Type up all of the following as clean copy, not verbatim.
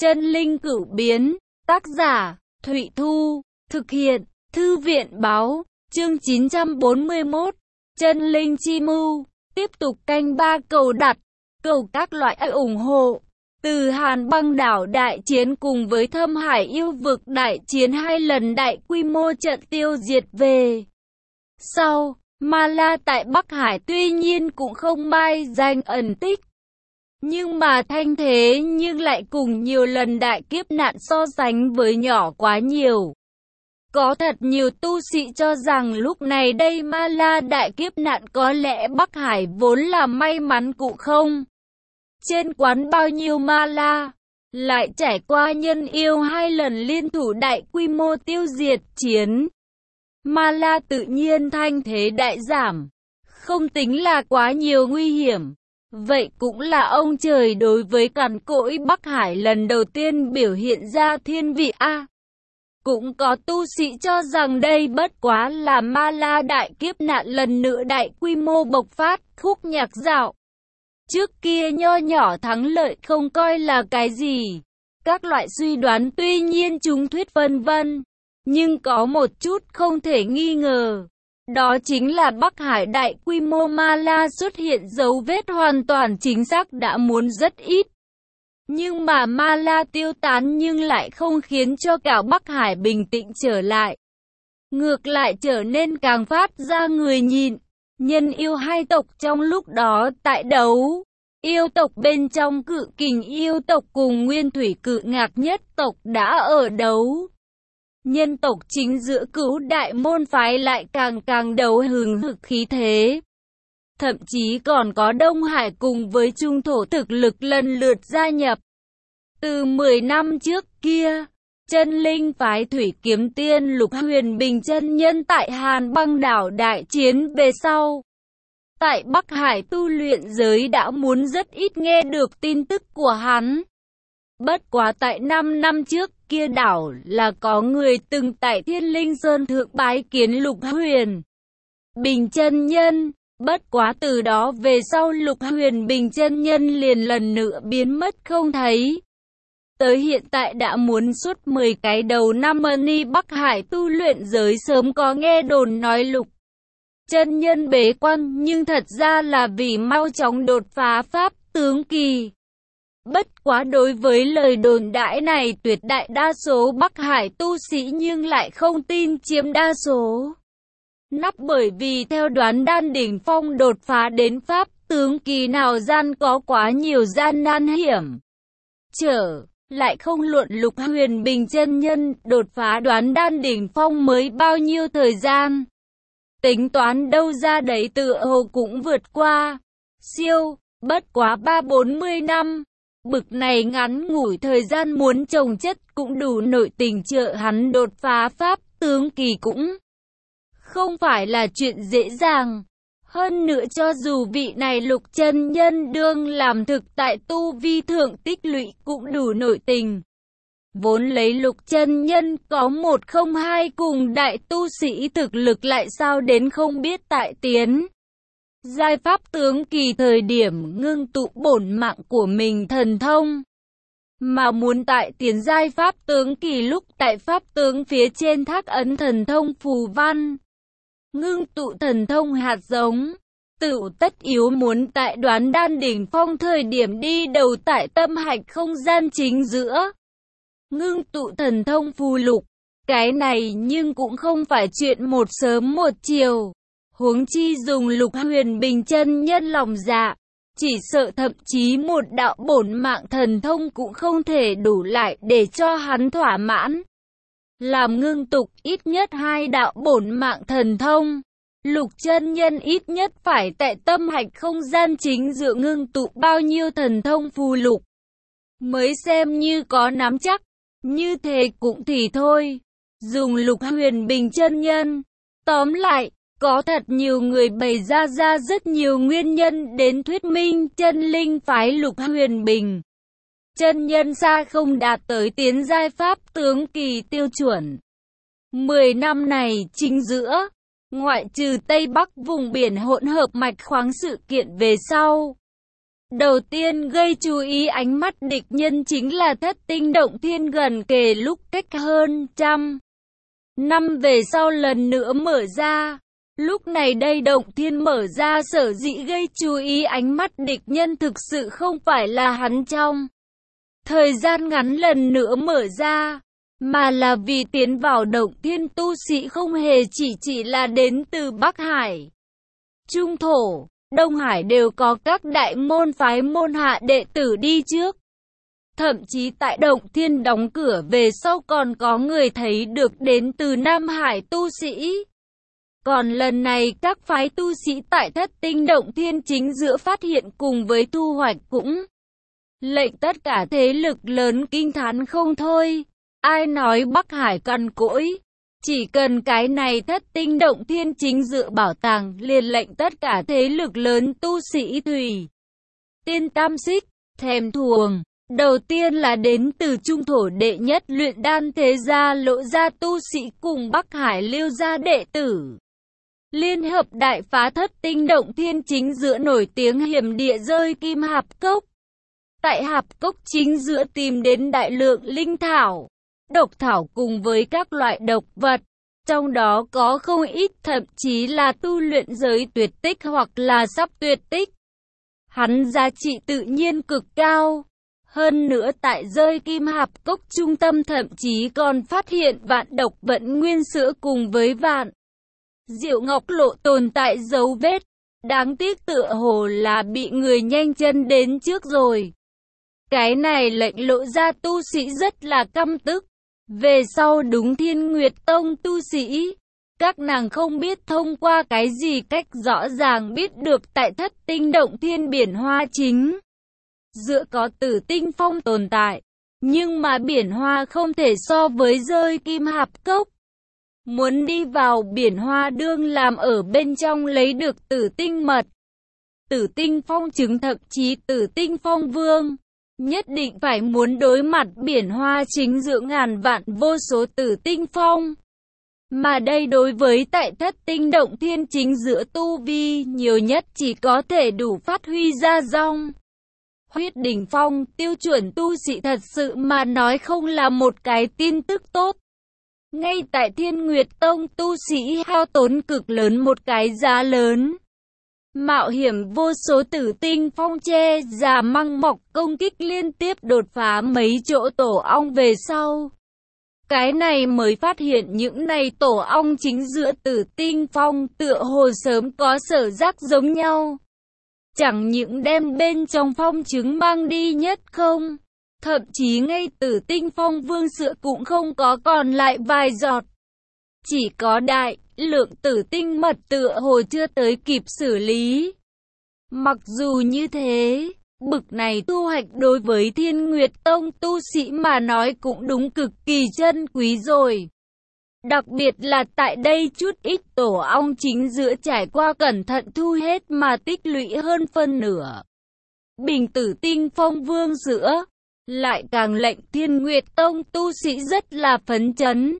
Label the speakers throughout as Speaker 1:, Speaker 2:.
Speaker 1: Chân linh cửu biến, tác giả, Thụy Thu, thực hiện, Thư viện Báo, chương 941, Chân linh chi mưu, tiếp tục canh ba cầu đặt, cầu các loại ủng hộ. Từ Hàn băng đảo đại chiến cùng với Thâm Hải yêu vực đại chiến 2 lần đại quy mô trận tiêu diệt về sau, Ma La tại Bắc Hải tuy nhiên cũng không mai danh ẩn tích. Nhưng mà thanh thế nhưng lại cùng nhiều lần đại kiếp nạn so sánh với nhỏ quá nhiều. Có thật nhiều tu sĩ cho rằng lúc này đây Ma La đại kiếp nạn có lẽ Bắc Hải vốn là may mắn cũng không. Trên quán bao nhiêu Ma La, lại trải qua nhân yêu 2 lần liên thủ đại quy mô tiêu diệt chiến. Ma La tự nhiên thanh thế đại giảm, không tính là quá nhiều nguy hiểm. Vậy cũng là ông trời đối với cằn cỗi Bắc Hải lần đầu tiên biểu hiện ra thiên vị a. Cũng có tu sĩ cho rằng đây bất quá là Ma La đại kiếp nạn lần nữa đại quy mô bộc phát, khúc nhạc dạo. Trước kia nho nhỏ thắng lợi không coi là cái gì. Các loại suy đoán tuy nhiên chúng thuyết vân vân, nhưng có một chút không thể nghi ngờ. Đó chính là Bắc Hải đại quy mô Ma La xuất hiện dấu vết hoàn toàn chính xác đã muốn rất ít. Nhưng mà Ma La tiêu tán nhưng lại không khiến cho cả Bắc Hải bình tĩnh trở lại. Ngược lại trở nên càng phát ra người nhịn. Nhân yêu hai tộc trong lúc đó tại đấu. Yêu tộc bên trong Cự Kình yêu tộc cùng Nguyên Thủy Cự Ngạc nhất tộc đã ở đấu. Nhân tộc chính giữa Cửu đại môn phái lại càng đấu hừng hực khí thế. Thậm chí còn có Đông Hải cùng với Trung Thổ thực lực lần lượt gia nhập. Từ 10 năm trước kia, chân linh phái Thủy Kiếm Tiên Lục Huyền Bình chân nhân tại Hàn băng đảo đại chiến về sau. Tại Bắc Hải tu luyện giới đã muốn rất ít nghe được tin tức của hắn. Bất quá tại 5 năm trước kia đảo là có người từng tại Thiên Linh Sơn thượng bái kiến Lục Huyền Bình chân nhân. Bất quá từ đó về sau Lục Huyền Bình chân nhân liền lần nữa biến mất không thấy. Tới hiện tại đã muốn suốt 10 cái đầu năm ni Bắc Hải tu luyện giới sớm có nghe đồn nói Lục chân nhân bế quan, nhưng thật ra là vì mau chóng đột phá pháp tướng kỳ. Bất quá đối với lời đồn đãi này tuyệt đại đa số Bắc Hải tu sĩ nhưng lại không tin chiếm đa số. Nắp bởi vì theo đoán đan đỉnh phong đột phá đến pháp tướng kỳ nào gian có quá nhiều gian nan hiểm trở. Lại không luận Lục Huyền Bình chân nhân đột phá đoán đan đỉnh phong mới bao nhiêu thời gian. Tính toán đâu ra đấy tựa hồ cũng vượt qua siêu, bất quá 30-40 năm. Bực này ngắn ngủi thời gian muốn chồng chất cũng đủ nội tình trợ hắn đột phá pháp tướng kỳ cũng không phải là chuyện dễ dàng. Hơn nữa cho dù vị này Lục chân nhân đương làm thực tại tu vi thượng tích lũy cũng đủ nội tình. Vốn lấy Lục chân nhân có 102 cùng đại tu sĩ thực lực lại sao đến không biết tại tiến giai pháp tướng kỳ thời điểm ngưng tụ bổn mạng của mình thần thông. Mà muốn tại tiến giai pháp tướng kỳ lúc tại pháp tướng phía trên thác ấn thần thông phù văn. Ngưng tụ thần thông hạt giống. Tự tất yếu muốn tại đoán đan đỉnh phong thời điểm đi đầu tại tâm hạch không gian chính giữa. Ngưng tụ thần thông phù lục. Cái này nhưng cũng không phải chuyện một sớm một chiều. Huống chi dùng Lục Huyền Bình chân nhân lòng dạ. Chỉ sợ thậm chí một đạo bổn mạng thần thông cũng không thể đủ lại để cho hắn thỏa mãn. Làm ngưng tụ ít nhất 2 đạo bổn mạng thần thông. Lục chân nhân ít nhất phải tại tâm hạch không gian chính giữa ngưng tụ bao nhiêu thần thông phù lục. Mới xem như có nắm chắc. Như thế cũng thì thôi. Dùng Lục Huyền Bình chân nhân. Tóm lại, có thật nhiều người bày ra rất nhiều nguyên nhân đến thuyết minh chân linh phái Lục Huyền Bình chân nhân xa không đạt tới tiến giai pháp tướng kỳ tiêu chuẩn. 10 năm này chính giữa, ngoại trừ Tây Bắc vùng biển hỗn hợp mạch khoáng sự kiện về sau. Đầu tiên gây chú ý ánh mắt địch nhân chính là thất tinh động thiên gần kề lúc cách hơn 100 năm về sau lần nữa mở ra. Lúc này đây động thiên mở ra sở dĩ gây chú ý ánh mắt địch nhân thực sự không phải là hắn trong thời gian ngắn lần nữa mở ra, mà là vì tiến vào động thiên tu sĩ không hề chỉ là đến từ Bắc Hải, Trung Thổ, Đông Hải đều có các đại môn phái môn hạ đệ tử đi trước. Thậm chí tại động thiên đóng cửa về sau còn có người thấy được đến từ Nam Hải tu sĩ. Còn lần này các phái tu sĩ tại thất tinh động thiên chính giữa phát hiện cùng với thu hoạch cũng lệnh tất cả thế lực lớn kinh thán không thôi. Ai nói Bắc Hải cằn cỗi, chỉ cần cái này thất tinh động thiên chính giữa bảo tàng liền lệnh tất cả thế lực lớn tu sĩ thủy tiên tam xích thèm thuồng. Đầu tiên là đến từ Trung Thổ đệ nhất luyện đan thế gia Lộ gia tu sĩ cùng Bắc Hải Liêu gia đệ tử liên hợp đại phá thất tinh động thiên chính giữa nổi tiếng hiểm địa rơi kim hạp cốc. Tại hạp cốc chính giữa tìm đến đại lượng linh thảo, độc thảo cùng với các loại độc vật, trong đó có không ít thậm chí là tu luyện giới tuyệt tích hoặc là sắp tuyệt tích. Hắn giá trị tự nhiên cực cao. Hơn nữa tại rơi kim hạp cốc trung tâm thậm chí còn phát hiện vạn độc vận nguyên sữa cùng với vạn diệu ngọc lộ tồn tại dấu vết. Đáng tiếc tựa hồ là bị người nhanh chân đến trước rồi. Cái này lệnh Lộ gia tu sĩ rất là căm tức. Về sau đúng Thiên Nguyệt Tông tu sĩ, các nàng không biết thông qua cái gì cách rõ ràng biết được tại thất tinh động thiên biển hoa chính giữa có Tử Tinh Phong tồn tại, nhưng mà biển hoa không thể so với rơi kim hạp cốc. Muốn đi vào biển hoa đương làm ở bên trong lấy được Tử Tinh mật, Tử Tinh Phong trứng thậm chí Tử Tinh Phong vương, nhất định phải muốn đối mặt biển hoa chính giữa ngàn vạn vô số Tử Tinh Phong. Mà đây đối với tại thất tinh động thiên chính giữa tu vi nhiều nhất chỉ có thể đủ phát huy ra dong huyết đỉnh phong. Tiêu chuẩn tu sĩ thật sự mà nói không là một cái tin tức tốt. Ngay tại Thiên Nguyệt Tông tu sĩ hao tốn cực lớn một cái giá lớn, mạo hiểm vô số Tử Tinh Phong che già măng mọc công kích liên tiếp đột phá mấy chỗ tổ ong về sau, cái này mới phát hiện những này tổ ong chính giữa Tử Tinh Phong tựa hồ sớm có sở giác giống nhau. Chẳng những đem bên trong phong trứng mang đi nhất không, thậm chí ngay Tử Tinh Phong vương sữa cũng không có còn lại vài giọt. Chỉ có đại lượng tử tinh mật tựa hồ chưa tới kịp xử lý. Mặc dù như thế, bực này thu hoạch đối với Thiên Nguyệt Tông tu sĩ mà nói cũng đúng cực kỳ chân quý rồi. Đặc biệt là tại đây chút ít tổ ong chính giữa trải qua cẩn thận thu hết mà tích lũy hơn phân nửa bình Tử Tinh Phong vương sữa, lại càng lệnh Thiên Nguyệt Tông tu sĩ rất là phấn chấn.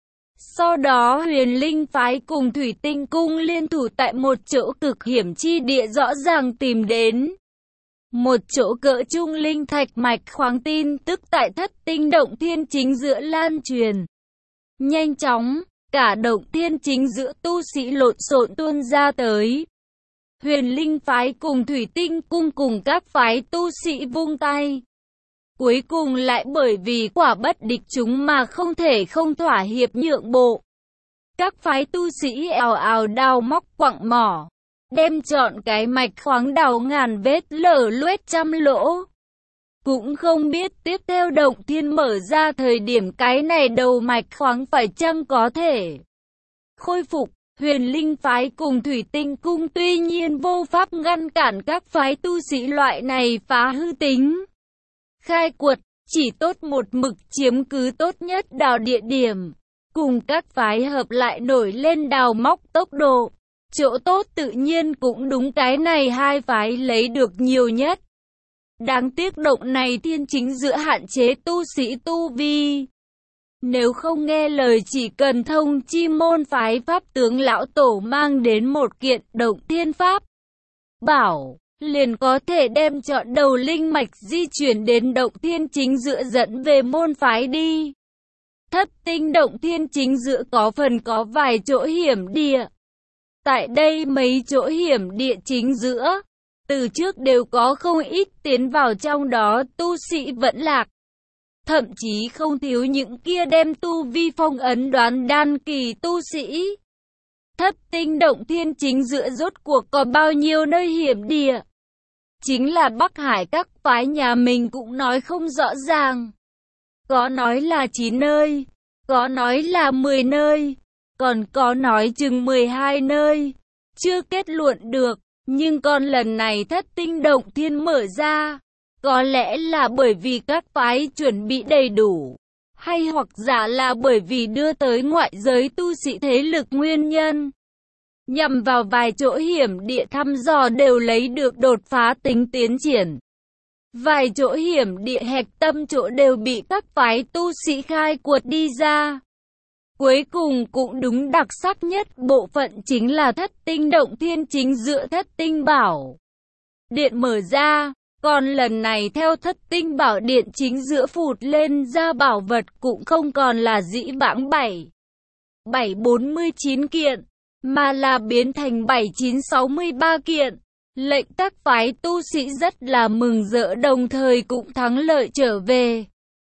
Speaker 1: Sau đó Huyền Linh phái cùng Thủy Tinh cung liên thủ tại một chỗ cực hiểm chi địa rõ ràng tìm đến một chỗ cỡ trung linh thạch mạch khoáng, tin tức tại thất tinh động thiên chính giữa lan truyền nhanh chóng, cả động thiên chính giữa tu sĩ lộn xộn tuôn ra tới. Huyền Linh phái cùng Thủy Tinh cung cùng các phái tu sĩ vung tay, cuối cùng lại bởi vì quả bất địch chúng mà không thể không thỏa hiệp nhượng bộ. Các phái tu sĩ ào ào đào móc quặng mỏ, đem trọn cái mạch khoáng đào ngàn vết lở loét trăm lỗ. Cũng không biết tiếp theo động thiên mở ra thời điểm cái này đầu mạch khoáng phải chăng có thể khôi phục. Huyền Linh phái cùng Thủy Tinh cung tuy nhiên vô pháp ngăn cản các phái tu sĩ loại này phá hư tính khai quật, chỉ tốt một mực chiếm cứ tốt nhất đào địa điểm, cùng các phái hợp lại nổi lên đào móc tốc độ. Chỗ tốt tự nhiên cũng đúng cái này hai phái lấy được nhiều nhất. Đáng tiếc động này thiên chính giữa hạn chế tu sĩ tu vi. Nếu không nghe lời chỉ cần thông chi môn phái pháp tướng lão tổ mang đến một kiện động thiên pháp bảo, liền có thể đem chọn đầu linh mạch di chuyển đến động thiên chính giữa dẫn về môn phái đi. Thất tinh động thiên chính giữa có phần có vài chỗ hiểm địa. Tại đây mấy chỗ hiểm địa chính giữa, từ trước đều có không ít tiến vào trong đó tu sĩ vẫn lạc. Thậm chí không thiếu những kia đem tu vi phong ấn đoán đan kỳ tu sĩ. Thất tinh động thiên chính giữa rốt cuộc có bao nhiêu nơi hiểm địa? Chính là Bắc Hải các phái nhà mình cũng nói không rõ ràng. Có nói là 9 nơi, có nói là 10 nơi, còn có nói chừng 12 nơi. Chưa kết luận được, nhưng còn lần này thất tinh động thiên mở ra, có lẽ là bởi vì các phái chuẩn bị đầy đủ, hay hoặc giả là bởi vì đưa tới ngoại giới tu sĩ thế lực nguyên nhân. Nhằm vào vài chỗ hiểm địa thăm dò đều lấy được đột phá tính tiến triển. Vài chỗ hiểm địa hạch tâm chỗ đều bị các phái tu sĩ khai quật đi ra. Cuối cùng cũng đúng đặc sắc nhất bộ phận chính là thất tinh động thiên chính giữa thất tinh bảo điện mở ra. Còn lần này theo thất tinh bảo điện chính giữa phụt lên ra bảo vật cũng không còn là dĩ vãng 749 kiện, mà là biến thành 7963 kiện. Lệnh các phái tu sĩ rất là mừng rỡ đồng thời cũng thắng lợi trở về.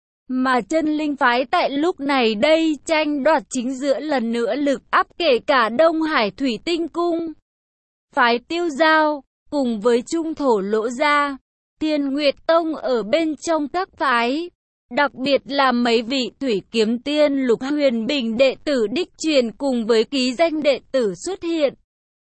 Speaker 1: Mà chân linh phái tại lúc này đây tranh đoạt chính giữa lần nữa lực áp kể cả Đông Hải Thủy Tinh Cung. Phái Tiêu Giao, cùng với Trung Thổ Lỗ Gia, Thiên Nguyệt Tông ở bên trong các phái. Đặc biệt là mấy vị Thủy Kiếm Tiên Lục Huyền Bình đệ tử đích truyền cùng với ký danh đệ tử xuất hiện.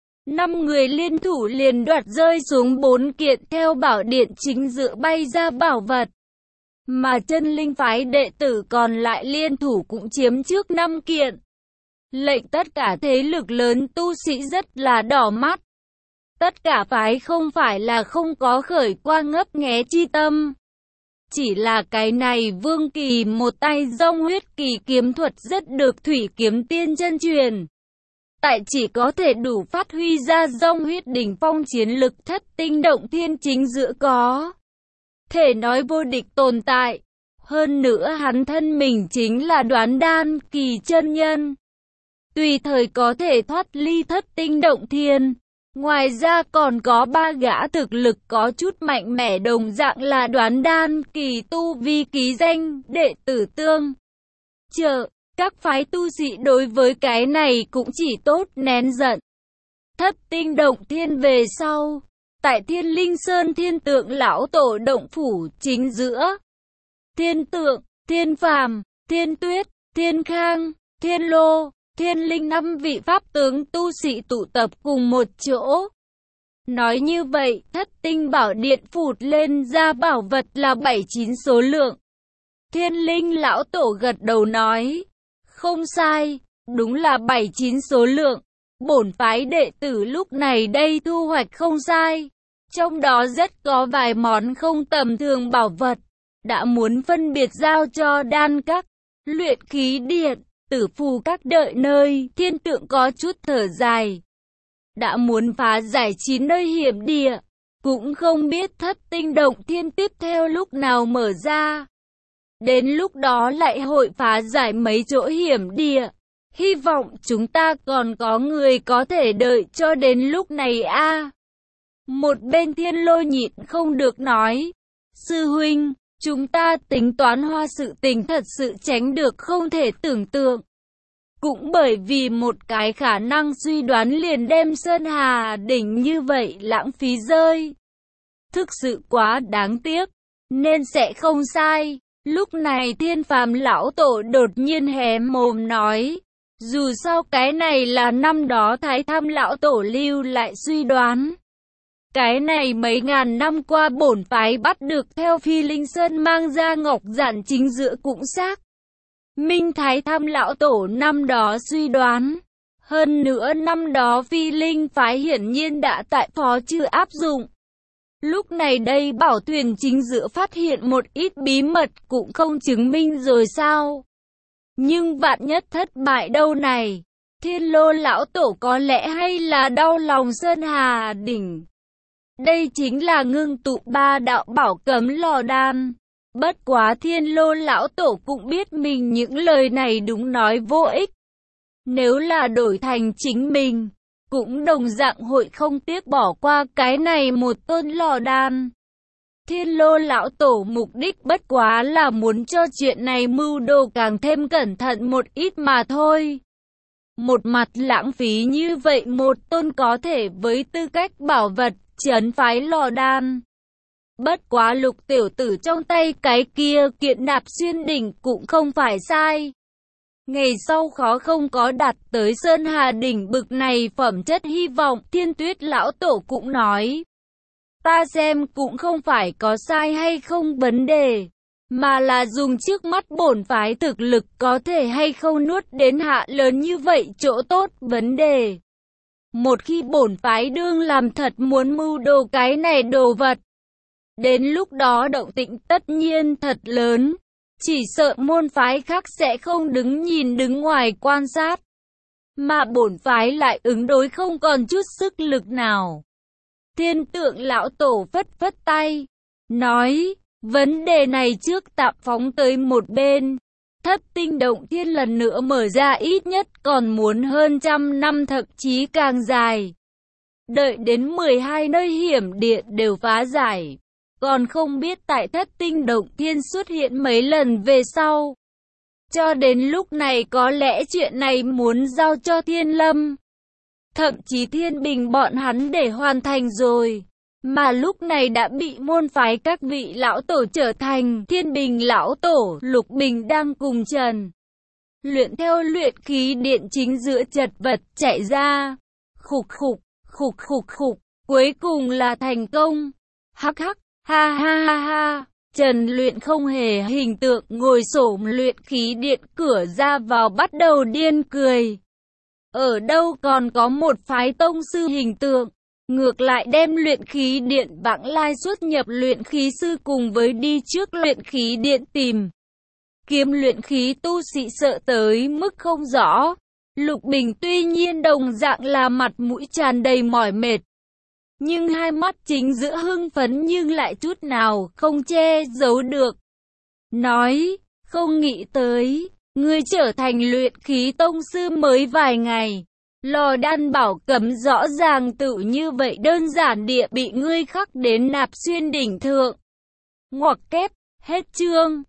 Speaker 1: 5 người liên thủ liền đoạt rơi xuống 4 kiện theo bảo điện chính giữa bay ra bảo vật. Mà chân linh phái đệ tử còn lại liên thủ cũng chiếm trước 5 kiện. Lệnh tất cả thế lực lớn tu sĩ rất là đỏ mắt. Tất cả phái không phải là không có khởi qua ngấp nghé chi tâm. Chỉ là cái này Vương Kỳ một tay dông huyết kỳ kiếm thuật rất được Thủy Kiếm Tiên chân truyền. Tại chỉ có thể đủ phát huy ra dông huyết đỉnh phong chiến lực thất tinh động thiên chính giữa có thể nói vô địch tồn tại. Hơn nữa hắn thân mình chính là đoán đan kỳ chân nhân, tùy thời có thể thoát ly thất tinh động thiên. Ngoài ra còn có 3 gã thực lực có chút mạnh mẽ đồng dạng là đoán đan kỳ tu vi ký danh đệ tử tương trợ. Các phái tu sĩ đối với cái này cũng chỉ tốt nén giận. Thất tinh động thiên về sau, tại Thiên Linh Sơn Thiên Tượng lão tổ động phủ chính giữa, Thiên Tượng, Thiên Phàm, Thiên Tuyết, Thiên Khang, Thiên Lô, Thiên Linh 5 vị pháp tướng tu sĩ tụ tập cùng một chỗ. Nói như vậy, thất tinh bảo điện phụt lên ra bảo vật là 79 số lượng. Thiên Linh lão tổ gật đầu nói, không sai, đúng là 79 số lượng. Bổn phái đệ tử lúc này đây thu hoạch không sai. Trong đó rất có vài món không tầm thường bảo vật, đã muốn phân biệt giao cho đan các, luyện khí điện, tử phù các đợi nơi. Thiên Tượng có chút thở dài, đã muốn phá giải 9 nơi hiểm địa, cũng không biết thất tinh động thiên tiếp theo lúc nào mở ra. Đến lúc đó lại hội phá giải mấy chỗ hiểm địa. Hy vọng chúng ta còn có người có thể đợi cho đến lúc này a. Một bên Thiên Lô nhịn không được nói, sư huynh, chúng ta tính toán hoa sự tình thật sự tránh được không thể tưởng tượng. Cũng bởi vì một cái khả năng suy đoán liền đem Sơn Hà đỉnh như vậy lãng phí rơi. Thực sự quá đáng tiếc, nên sẽ không sai. Lúc này Thiên Phàm lão tổ đột nhiên hé mồm nói, dù sao cái này là năm đó Thái Tham lão tổ lưu lại suy đoán. Cái này mấy ngàn năm qua bổn phái bắt được theo Phi Linh Sơn mang ra ngọc giản chính giữa cũng xác minh Thái Tham lão tổ năm đó suy đoán. Hơn nữa năm đó Phi Linh phái hiển nhiên đã tại phó chư áp dụng. Lúc này đây bảo thuyền chính giữa phát hiện một ít bí mật cũng không chứng minh rồi sao. Nhưng vạn nhất thất bại đâu này, Thiên Lô lão tổ có lẽ hay là đau lòng Sơn Hà đỉnh. Đây chính là ngưng tụ ba đạo bảo cấm lò đan. Bất quá Thiên Lô lão tổ cũng biết mình những lời này đúng nói vô ích. Nếu là đổi thành chính mình, cũng đồng dạng hội không tiếc bỏ qua cái này một tôn lò đan. Thiên Lô lão tổ mục đích bất quá là muốn cho chuyện này mưu đồ càng thêm cẩn thận một ít mà thôi. Một mặt lãng phí như vậy một tôn có thể với tư cách bảo vật, trấn phái lò đan. Bất quá Lục tiểu tử trong tay cái kia kiện Nạp Xuyên đỉnh cũng không phải sai. Ngày sau khó không có đạt tới Sơn Hà đỉnh bực này phẩm chất hy vọng, Thiên Tuyết lão tổ cũng nói. Ta xem cũng không phải có sai hay không vấn đề, mà là dùng trước mắt bổn phái thực lực có thể hay không nuốt đến hạ lớn như vậy chỗ tốt vấn đề. Một khi bổn phái đương làm thật muốn mưu đồ cái này đồ vật, đến lúc đó động tĩnh tất nhiên thật lớn, chỉ sợ môn phái khác sẽ không đứng nhìn đứng ngoài quan sát, mà bổn phái lại ứng đối không còn chút sức lực nào. Thiên Tượng lão tổ phất phất tay, nói, vấn đề này trước tạm phóng tới một bên. Thất tinh động thiên lần nữa mở ra ít nhất còn muốn hơn 100 năm thậm chí càng dài. Đợi đến 12 nơi hiểm địa đều phá giải, còn không biết tại thất tinh động thiên xuất hiện mấy lần về sau. Cho đến lúc này có lẽ chuyện này muốn giao cho Thiên Lâm, thậm chí Thiên Bình bọn hắn để hoàn thành rồi. Mà lúc này đã bị môn phái các vị lão tổ trở thành. Thiên Bình lão tổ, Lục Bình đang cùng Trần Luyện theo luyện khí điện chính giữa chật vật chạy ra. Khục khục, khục khục khục, cuối cùng là thành công. Hắc hắc, ha ha ha ha. Trần Luyện không hề hình tượng ngồi xổm luyện khí điện cửa ra vào bắt đầu điên cười. Ở đâu còn có một phái tông sư hình tượng, ngược lại đem luyện khí điện vãng lai xuất nhập luyện khí sư cùng với đi trước luyện khí điện tìm kiếm luyện khí tu sĩ sợ tới mức không rõ. Lục Bình tuy nhiên đồng dạng là mặt mũi tràn đầy mỏi mệt, nhưng hai mắt chính giữa hưng phấn nhưng lại chút nào không che giấu được. Nói, không nghĩ tới, ngươi trở thành luyện khí tông sư mới vài ngày. Lò đan bảo cấm rõ ràng tự như vậy đơn giản địa bị ngươi khắc đến Nạp Xuyên đỉnh thượng. Ngoặc kép, hết chương.